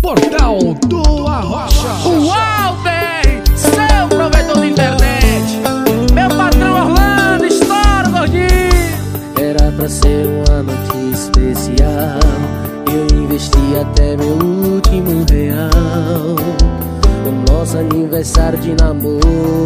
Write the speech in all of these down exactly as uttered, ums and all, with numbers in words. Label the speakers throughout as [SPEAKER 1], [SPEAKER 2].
[SPEAKER 1] Portal do Arrocha.
[SPEAKER 2] Uau, bem, seu provedor de internet, meu patrão Orlando, estoura, gordinho.
[SPEAKER 3] Era pra ser uma noite especial, eu investi até meu último real. O nosso aniversário de namoro,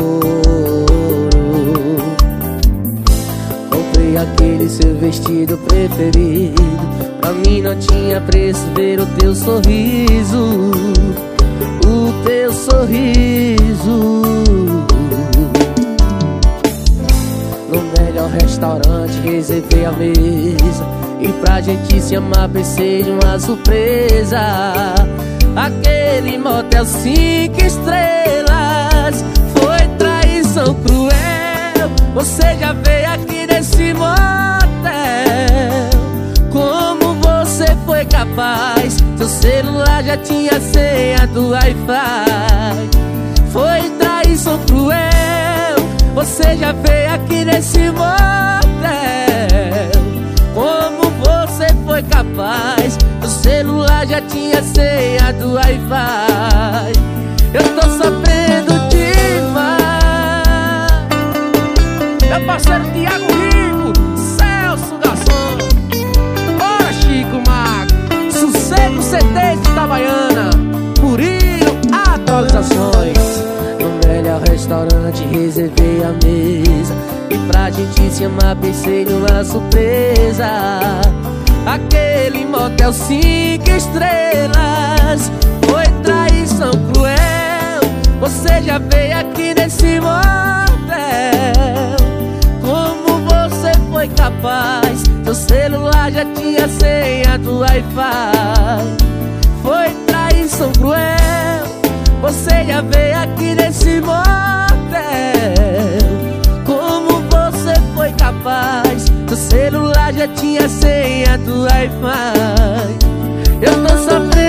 [SPEAKER 3] comprei aquele seu vestido preferido. Pra mim não tinha preço ver o teu sorriso, o teu sorriso. No melhor restaurante reservei a mesa, e pra gente se amar pensei em uma surpresa. Aquele motel cinco estrelas foi traição cruel. Você já veio aqui nesse motel, como você foi capaz? Seu celular já tinha senha do Wi-Fi. Foi traição cruel. Você já veio aqui nesse motel, como você foi capaz? Seu celular já tinha senha do Wi-Fi. Eu tô sofrendo demais.
[SPEAKER 2] Meu parceiro Thiago Rico, Celso Garçom, bora Chico Mago, Sossego C D de Itabaiana, Murilo Atualizações.
[SPEAKER 3] No melhor restaurante reservei a mesa, e pra gente se amar pensei numa surpresa. Aquele motel cinco estrelas foi traição cruel. Você já veio aqui nesse motel, como você foi capaz? Seu celular já tinha senha do Wi-Fi. Foi traição cruel. Você já veio aqui nesse motel, como você foi capaz? Seu celular já tinha senha do Wi-Fi. Eu tô sofrendo